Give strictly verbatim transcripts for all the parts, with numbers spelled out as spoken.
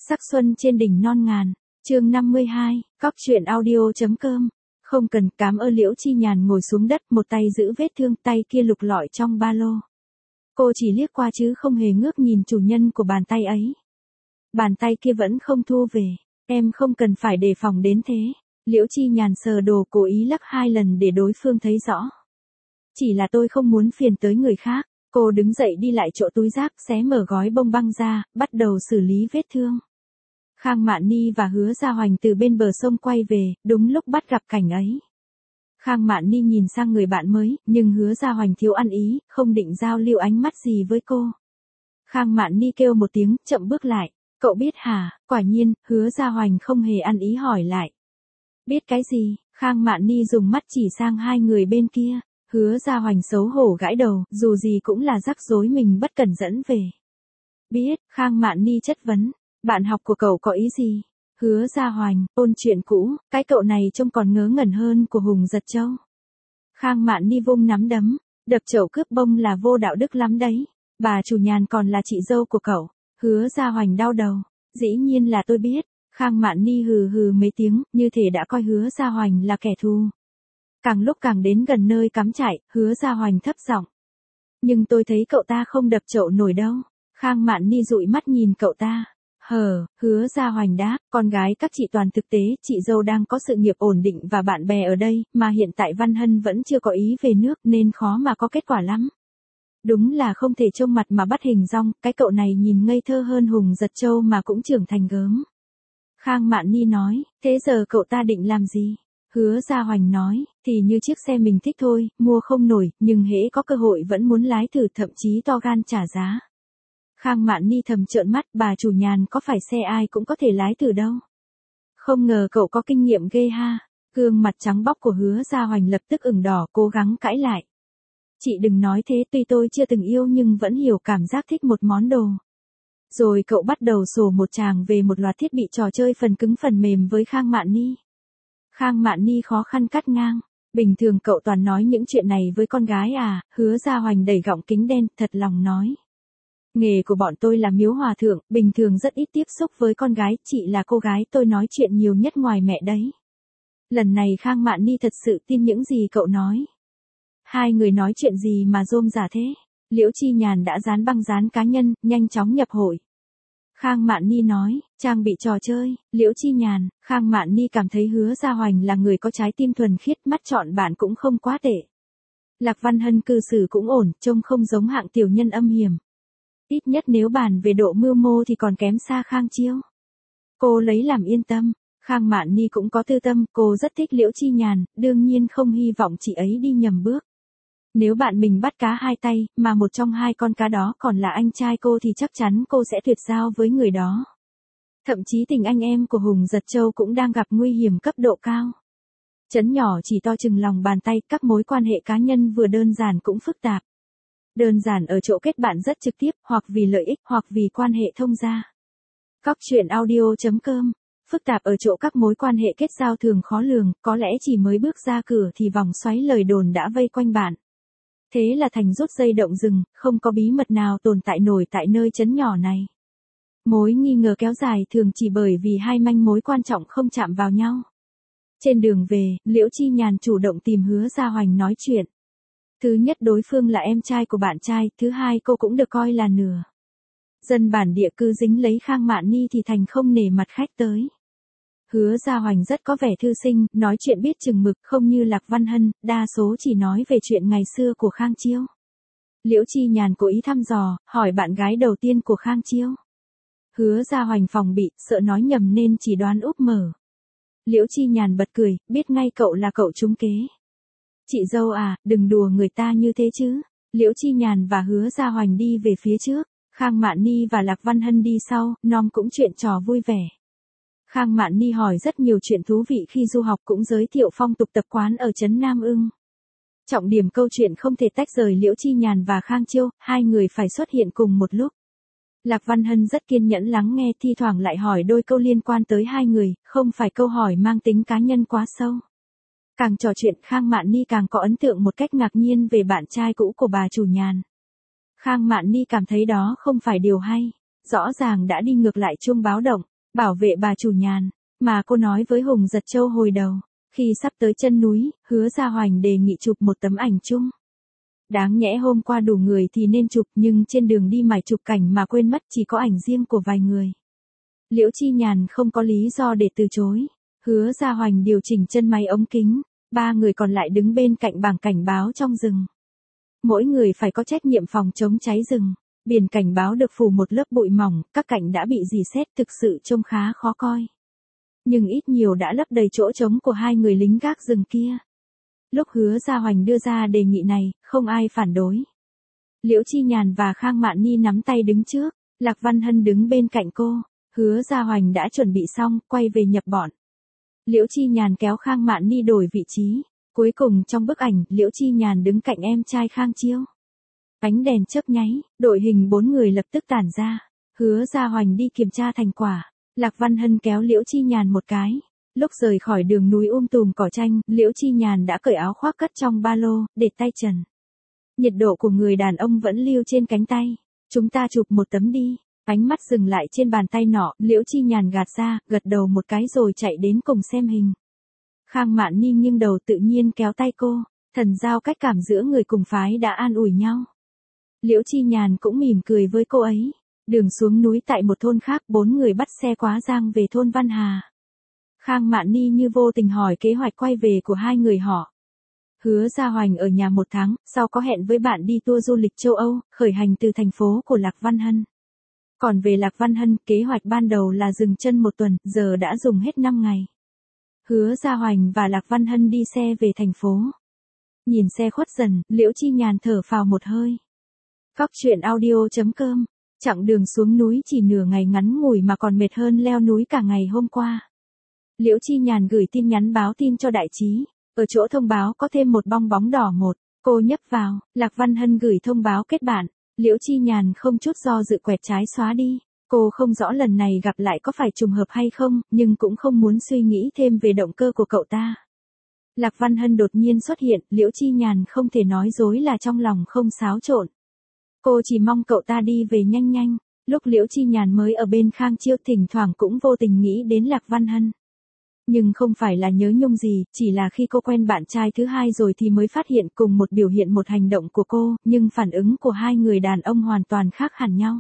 Sắc xuân trên đỉnh non ngàn, chương năm mươi hai, cóc truyện audio.com. Không cần, cảm ơn. Liễu Chi Nhàn ngồi xuống đất, một tay giữ vết thương, tay kia lục lọi trong ba lô. Cô chỉ liếc qua chứ không hề ngước nhìn chủ nhân của bàn tay ấy. Bàn tay kia vẫn không thu về, em không cần phải đề phòng đến thế. Liễu Chi Nhàn sờ đồ, cố ý lắc hai lần để đối phương thấy rõ. Chỉ là tôi không muốn phiền tới người khác. Cô đứng dậy đi lại chỗ túi rác, xé mở gói bông băng ra, bắt đầu xử lý vết thương. Khang Mạn Ni và Hứa Gia Hoành từ bên bờ sông quay về, đúng lúc bắt gặp cảnh ấy. Khang Mạn Ni nhìn sang người bạn mới, nhưng Hứa Gia Hoành thiếu ăn ý, không định giao lưu ánh mắt gì với cô. Khang Mạn Ni kêu một tiếng, chậm bước lại. Cậu biết hả? Quả nhiên, Hứa Gia Hoành không hề ăn ý hỏi lại. Biết cái gì? Khang Mạn Ni dùng mắt chỉ sang hai người bên kia. Hứa Gia Hoành xấu hổ gãi đầu, dù gì cũng là rắc rối mình bất cẩn dẫn về. Biết, Khang Mạn Ni chất vấn. Bạn học của cậu có ý gì? Hứa Gia Hoành, ôn chuyện cũ, cái cậu này trông còn ngớ ngẩn hơn của Hùng Giật Châu. Khang Mạn Ni vung nắm đấm, đập chậu cướp bông là vô đạo đức lắm đấy. Bà chủ Nhàn còn là chị dâu của cậu. Hứa Gia Hoành đau đầu. Dĩ nhiên là tôi biết. Khang Mạn Ni hừ hừ mấy tiếng, như thể đã coi Hứa Gia Hoành là kẻ thù. Càng lúc càng đến gần nơi cắm trại, Hứa Gia Hoành thấp giọng. Nhưng tôi thấy cậu ta không đập chậu nổi đâu. Khang Mạn Ni dụi mắt nhìn cậu ta. Hờ, Hứa Gia Hoành đáp, con gái các chị toàn thực tế, chị dâu đang có sự nghiệp ổn định và bạn bè ở đây, mà hiện tại Văn Hân vẫn chưa có ý về nước nên khó mà có kết quả lắm. Đúng là không thể trông mặt mà bắt hình dong, cái cậu này nhìn ngây thơ hơn Hùng Giật Châu mà cũng trưởng thành gớm. Khang Mạn Ni nói, thế giờ cậu ta định làm gì? Hứa Gia Hoành nói, thì như chiếc xe mình thích thôi, mua không nổi, nhưng hễ có cơ hội vẫn muốn lái thử, thậm chí to gan trả giá. Khang Mạn Ni thầm trợn mắt, bà chủ Nhàn có phải xe ai cũng có thể lái thử đâu. Không ngờ cậu có kinh nghiệm ghê ha. Gương mặt trắng bóc của Hứa Gia Hoành lập tức ửng đỏ, cố gắng cãi lại. Chị đừng nói thế, tuy tôi chưa từng yêu nhưng vẫn hiểu cảm giác thích một món đồ. Rồi cậu bắt đầu sổ một tràng về một loạt thiết bị trò chơi phần cứng phần mềm với Khang Mạn Ni. Khang Mạn Ni khó khăn cắt ngang. Bình thường cậu toàn nói những chuyện này với con gái à? Hứa Gia Hoành đẩy gọng kính đen, thật lòng nói. Nghề của bọn tôi là miếu hòa thượng, bình thường rất ít tiếp xúc với con gái, chị là cô gái tôi nói chuyện nhiều nhất ngoài mẹ đấy. Lần này Khang Mạn Ni thật sự tin những gì cậu nói. Hai người nói chuyện gì mà rôm rả thế? Liễu Chi Nhàn đã dán băng dán cá nhân, nhanh chóng nhập hội. Khang Mạn Ni nói, trang bị trò chơi. Liễu Chi Nhàn, Khang Mạn Ni cảm thấy Hứa Gia Hoành là người có trái tim thuần khiết, mắt chọn bạn cũng không quá tệ. Lạc Văn Hân cư xử cũng ổn, trông không giống hạng tiểu nhân âm hiểm. Ít nhất nếu bàn về độ mưu mô thì còn kém xa Khang Chiêu. Cô lấy làm yên tâm. Khang Mạn Ni cũng có tư tâm, cô rất thích Liễu Chi Nhàn, đương nhiên không hy vọng chị ấy đi nhầm bước. Nếu bạn mình bắt cá hai tay, mà một trong hai con cá đó còn là anh trai cô thì chắc chắn cô sẽ tuyệt giao với người đó. Thậm chí tình anh em của Hùng Giật Châu cũng đang gặp nguy hiểm cấp độ cao. Trấn nhỏ chỉ to chừng lòng bàn tay, các mối quan hệ cá nhân vừa đơn giản cũng phức tạp. Đơn giản ở chỗ kết bạn rất trực tiếp, hoặc vì lợi ích, hoặc vì quan hệ thông gia. Cóc truyện audio.com. Phức tạp ở chỗ các mối quan hệ kết giao thường khó lường, có lẽ chỉ mới bước ra cửa thì vòng xoáy lời đồn đã vây quanh bạn. Thế là thành rút dây động rừng, không có bí mật nào tồn tại nổi tại nơi trấn nhỏ này. Mối nghi ngờ kéo dài thường chỉ bởi vì hai manh mối quan trọng không chạm vào nhau. Trên đường về, Liễu Chi Nhàn chủ động tìm Hứa Gia Hoành nói chuyện. Thứ nhất, đối phương là em trai của bạn trai, thứ hai, cô cũng được coi là nửa. Dân bản địa cư dính lấy Khang Mạn Ni thì thành không nể mặt khách tới. Hứa Gia Hoành rất có vẻ thư sinh, nói chuyện biết chừng mực, không như Lạc Văn Hân, đa số chỉ nói về chuyện ngày xưa của Khang Chiêu. Liễu Chi Nhàn cố ý thăm dò, hỏi bạn gái đầu tiên của Khang Chiêu. Hứa Gia Hoành phòng bị, sợ nói nhầm nên chỉ đoán úp mở. Liễu Chi Nhàn bật cười, biết ngay cậu là cậu trúng kế. Chị dâu à, đừng đùa người ta như thế chứ. Liễu Chi Nhàn và Hứa Gia Hoành đi về phía trước, Khang Mạn Ni và Lạc Văn Hân đi sau, nom cũng chuyện trò vui vẻ. Khang Mạn Ni hỏi rất nhiều chuyện thú vị khi du học, cũng giới thiệu phong tục tập quán ở trấn Nam Ưng. Trọng điểm câu chuyện không thể tách rời Liễu Chi Nhàn và Khang Chiêu, hai người phải xuất hiện cùng một lúc. Lạc Văn Hân rất kiên nhẫn lắng nghe, thi thoảng lại hỏi đôi câu liên quan tới hai người, không phải câu hỏi mang tính cá nhân quá sâu. Càng trò chuyện, Khang Mạn Ni càng có ấn tượng một cách ngạc nhiên về bạn trai cũ của bà chủ Nhàn. Khang Mạn Ni cảm thấy đó không phải điều hay. Rõ ràng đã đi ngược lại chuông báo động. bảo vệ bà chủ Nhàn, mà cô nói với Hùng Giật Châu hồi đầu, khi sắp tới chân núi, Hứa Gia Hoành đề nghị chụp một tấm ảnh chung. Đáng nhẽ hôm qua đủ người thì nên chụp, nhưng trên đường đi mải chụp cảnh mà quên mất chỉ có ảnh riêng của vài người. Liễu Chi Nhàn không có lý do để từ chối. Hứa Gia Hoành điều chỉnh chân máy ống kính, ba người còn lại đứng bên cạnh bảng cảnh báo trong rừng. Mỗi người phải có trách nhiệm phòng chống cháy rừng. Biển cảnh báo được phủ một lớp bụi mỏng, các cạnh đã bị rỉ sét, thực sự trông khá khó coi. Nhưng ít nhiều đã lấp đầy chỗ trống của hai người lính gác rừng kia. Lúc Hứa Gia Hoành đưa ra đề nghị này, không ai phản đối. Liễu Chi Nhàn và Khang Mạn Ni nắm tay đứng trước, Lạc Văn Hân đứng bên cạnh cô. Hứa Gia Hoành đã chuẩn bị xong, quay về nhập bọn. Liễu Chi Nhàn kéo Khang Mạn Ni đổi vị trí. Cuối cùng trong bức ảnh, Liễu Chi Nhàn đứng cạnh em trai Khang Chiêu. Ánh đèn chớp nháy, đội hình bốn người lập tức tản ra. Hứa Gia Hoành đi kiểm tra thành quả. Lạc Văn Hân kéo Liễu Chi Nhàn một cái. Lúc rời khỏi đường núi um tùm cỏ tranh, Liễu Chi Nhàn đã cởi áo khoác cất trong ba lô, để tay trần. Nhiệt độ của người đàn ông vẫn lưu trên cánh tay. Chúng ta chụp một tấm đi. Ánh mắt dừng lại trên bàn tay nọ, Liễu Chi Nhàn gạt ra, gật đầu một cái rồi chạy đến cùng xem hình. Khang Mạn Ni nghiêng đầu tự nhiên kéo tay cô, thần giao cách cảm giữa người cùng phái đã an ủi nhau. Liễu Chi Nhàn cũng mỉm cười với cô ấy. Đường xuống núi tại một thôn khác, bốn người bắt xe quá giang về thôn Văn Hà. Khang Mạn Ni như vô tình hỏi kế hoạch quay về của hai người họ. Hứa Gia Hoành ở nhà một tháng, sau có hẹn với bạn đi tour du lịch châu Âu, khởi hành từ thành phố của Lạc Văn Hân. Còn về Lạc Văn Hân, kế hoạch ban đầu là dừng chân một tuần, giờ đã dùng hết năm ngày. Hứa Gia Hoành và Lạc Văn Hân đi xe về thành phố. Nhìn xe khuất dần, Liễu Chi Nhàn thở phào một hơi. Cóc truyện audio chấm com. Chặng đường xuống núi chỉ nửa ngày ngắn ngủi mà còn mệt hơn leo núi cả ngày hôm qua. Liễu Chi Nhàn gửi tin nhắn báo tin cho đại trí. Ở chỗ thông báo có thêm một bong bóng đỏ một. Cô nhấp vào. Lạc Văn Hân gửi thông báo kết bạn. Liễu Chi Nhàn không chút do dự quẹt trái xóa đi. Cô không rõ lần này gặp lại có phải trùng hợp hay không, nhưng cũng không muốn suy nghĩ thêm về động cơ của cậu ta. Lạc Văn Hân đột nhiên xuất hiện, Liễu Chi Nhàn không thể nói dối là trong lòng không xáo trộn. Cô chỉ mong cậu ta đi về nhanh nhanh. Lúc Liễu Chi Nhàn mới ở bên Khang Chiêu thỉnh thoảng cũng vô tình nghĩ đến Lạc Văn Hân. Nhưng không phải là nhớ nhung gì, chỉ là khi cô quen bạn trai thứ hai rồi thì mới phát hiện cùng một biểu hiện một hành động của cô, nhưng phản ứng của hai người đàn ông hoàn toàn khác hẳn nhau.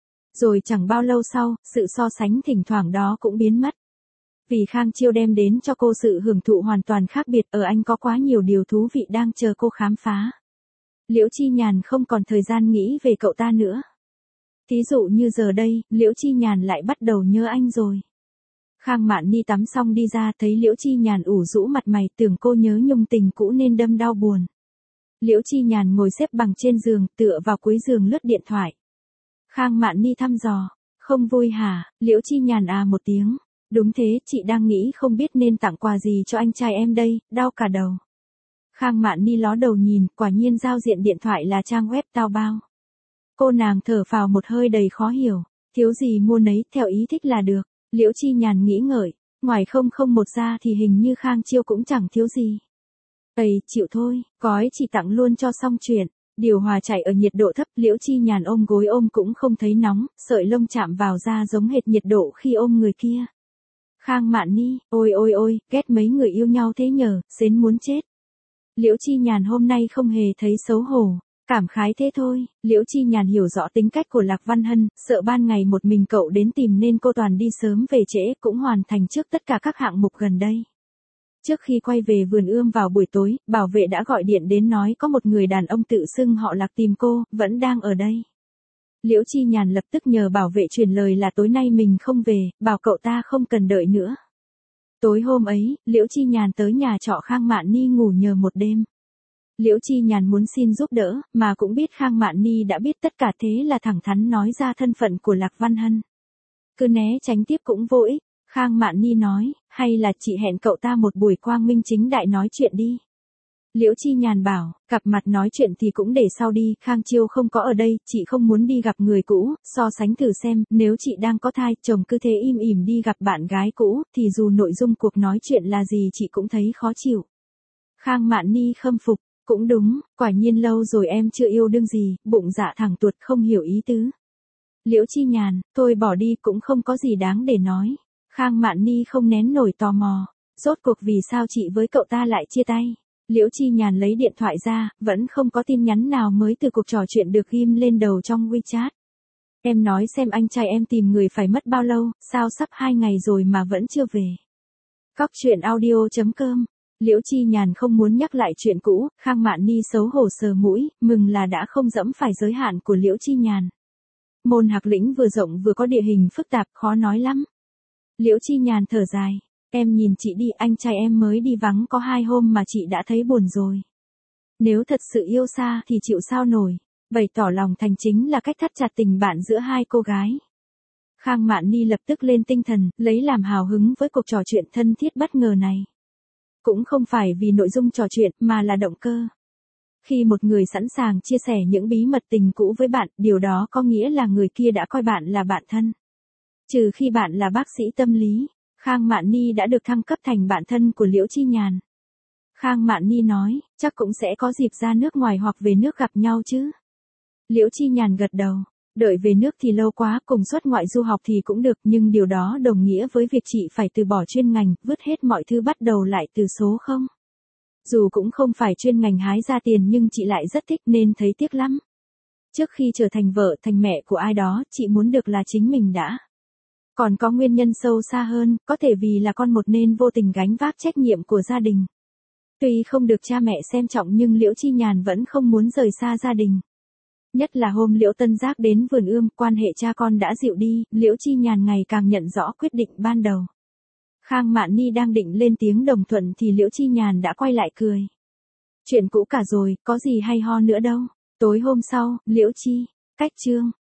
Rồi chẳng bao lâu sau, sự so sánh thỉnh thoảng đó cũng biến mất. Vì Khang Chiêu đem đến cho cô sự hưởng thụ hoàn toàn khác biệt, ở anh có quá nhiều điều thú vị đang chờ cô khám phá. Liễu Chi Nhàn không còn thời gian nghĩ về cậu ta nữa. Thí dụ như giờ đây, Liễu Chi Nhàn lại bắt đầu nhớ anh rồi. Khang Mạn Ni tắm xong đi ra thấy Liễu Chi Nhàn ủ rũ mặt mày, tưởng cô nhớ nhung tình cũ nên đâm đau buồn. Liễu Chi Nhàn ngồi xếp bằng trên giường, tựa vào cuối giường lướt điện thoại. Khang Mạn Ni thăm dò, không vui hả? Liễu Chi Nhàn à một tiếng. Đúng thế, chị đang nghĩ không biết nên tặng quà gì cho anh trai em đây, đau cả đầu. Khang Mạn Ni ló đầu nhìn, quả nhiên giao diện điện thoại là trang web Taobao. Cô nàng thở phào một hơi đầy khó hiểu, thiếu gì mua nấy, theo ý thích là được. Liễu Chi Nhàn nghĩ ngợi, ngoài không không một ra thì hình như Khang Chiêu cũng chẳng thiếu gì. Ây, chịu thôi, gói chỉ tặng luôn cho xong chuyện. Điều hòa chạy ở nhiệt độ thấp, Liễu Chi Nhàn ôm gối ôm cũng không thấy nóng, sợi lông chạm vào da giống hệt nhiệt độ khi ôm người kia. Khang Mạn Ni, ôi ôi ôi, ghét mấy người yêu nhau thế nhờ, xến muốn chết. Liễu Chi Nhàn hôm nay không hề thấy xấu hổ, cảm khái thế thôi. Liễu Chi Nhàn hiểu rõ tính cách của Lạc Văn Hân, sợ ban ngày một mình cậu đến tìm nên cô toàn đi sớm về trễ, cũng hoàn thành trước tất cả các hạng mục gần đây. Trước khi quay về vườn ươm vào buổi tối, bảo vệ đã gọi điện đến nói có một người đàn ông tự xưng họ Lạc tìm cô, vẫn đang ở đây. Liễu Chi Nhàn lập tức nhờ bảo vệ truyền lời là tối nay mình không về, bảo cậu ta không cần đợi nữa. Tối hôm ấy, Liễu Chi Nhàn tới nhà trọ Khang Mạn Ni ngủ nhờ một đêm. Liễu Chi Nhàn muốn xin giúp đỡ, mà cũng biết Khang Mạn Ni đã biết tất cả, thế là thẳng thắn nói ra thân phận của Lạc Văn Hân. Cứ né tránh tiếp cũng vô ích, Khang Mạn Ni nói, hay là chị hẹn cậu ta một buổi quang minh chính đại nói chuyện đi. Liễu Chi Nhàn bảo, gặp mặt nói chuyện thì cũng để sau đi, Khang Chiêu không có ở đây, chị không muốn đi gặp người cũ, so sánh thử xem, nếu chị đang có thai, chồng cứ thế im ỉm đi gặp bạn gái cũ, thì dù nội dung cuộc nói chuyện là gì chị cũng thấy khó chịu. Khang Mạn Ni khâm phục, cũng đúng, quả nhiên lâu rồi em chưa yêu đương gì, bụng dạ thẳng tuột không hiểu ý tứ. Liễu Chi Nhàn, thôi bỏ đi cũng không có gì đáng để nói. Khang Mạn Ni không nén nổi tò mò. Rốt cuộc vì sao chị với cậu ta lại chia tay? Liễu Chi Nhàn lấy điện thoại ra, vẫn không có tin nhắn nào mới từ cuộc trò chuyện được ghim lên đầu trong WeChat. Em nói xem anh trai em tìm người phải mất bao lâu, sao sắp hai ngày rồi mà vẫn chưa về. Cóc truyện audio chấm com. Liễu Chi Nhàn không muốn nhắc lại chuyện cũ, Khang Mạn Ni xấu hổ sờ mũi, mừng là đã không dẫm phải giới hạn của Liễu Chi Nhàn. Môn Hạc Lĩnh vừa rộng vừa có địa hình phức tạp, khó nói lắm. Liễu Chi Nhàn thở dài, em nhìn chị đi, anh trai em mới đi vắng có hai hôm mà chị đã thấy buồn rồi. Nếu thật sự yêu xa thì chịu sao nổi, bày tỏ lòng thành chính là cách thắt chặt tình bạn giữa hai cô gái. Khang Mạn Ni lập tức lên tinh thần, lấy làm hào hứng với cuộc trò chuyện thân thiết bất ngờ này. Cũng không phải vì nội dung trò chuyện mà là động cơ. Khi một người sẵn sàng chia sẻ những bí mật tình cũ với bạn, điều đó có nghĩa là người kia đã coi bạn là bạn thân. Trừ khi bạn là bác sĩ tâm lý, Khang Mạn Ni đã được thăng cấp thành bạn thân của Liễu Chi Nhàn. Khang Mạn Ni nói, chắc cũng sẽ có dịp ra nước ngoài hoặc về nước gặp nhau chứ. Liễu Chi Nhàn gật đầu, đợi về nước thì lâu quá, cùng xuất ngoại du học thì cũng được, nhưng điều đó đồng nghĩa với việc chị phải từ bỏ chuyên ngành, vứt hết mọi thứ bắt đầu lại từ số không. Dù cũng không phải chuyên ngành hái ra tiền nhưng chị lại rất thích nên thấy tiếc lắm. Trước khi trở thành vợ thành mẹ của ai đó, chị muốn được là chính mình đã. Còn có nguyên nhân sâu xa hơn, có thể vì là con một nên vô tình gánh vác trách nhiệm của gia đình. Tuy không được cha mẹ xem trọng nhưng Liễu Chi Nhàn vẫn không muốn rời xa gia đình. Nhất là hôm Liễu Tân Giác đến vườn ươm, quan hệ cha con đã dịu đi, Liễu Chi Nhàn ngày càng nhận rõ quyết định ban đầu. Khang Mạn Ni đang định lên tiếng đồng thuận thì Liễu Chi Nhàn đã quay lại cười. Chuyện cũ cả rồi, có gì hay ho nữa đâu. Tối hôm sau, Liễu Chi, cách chương.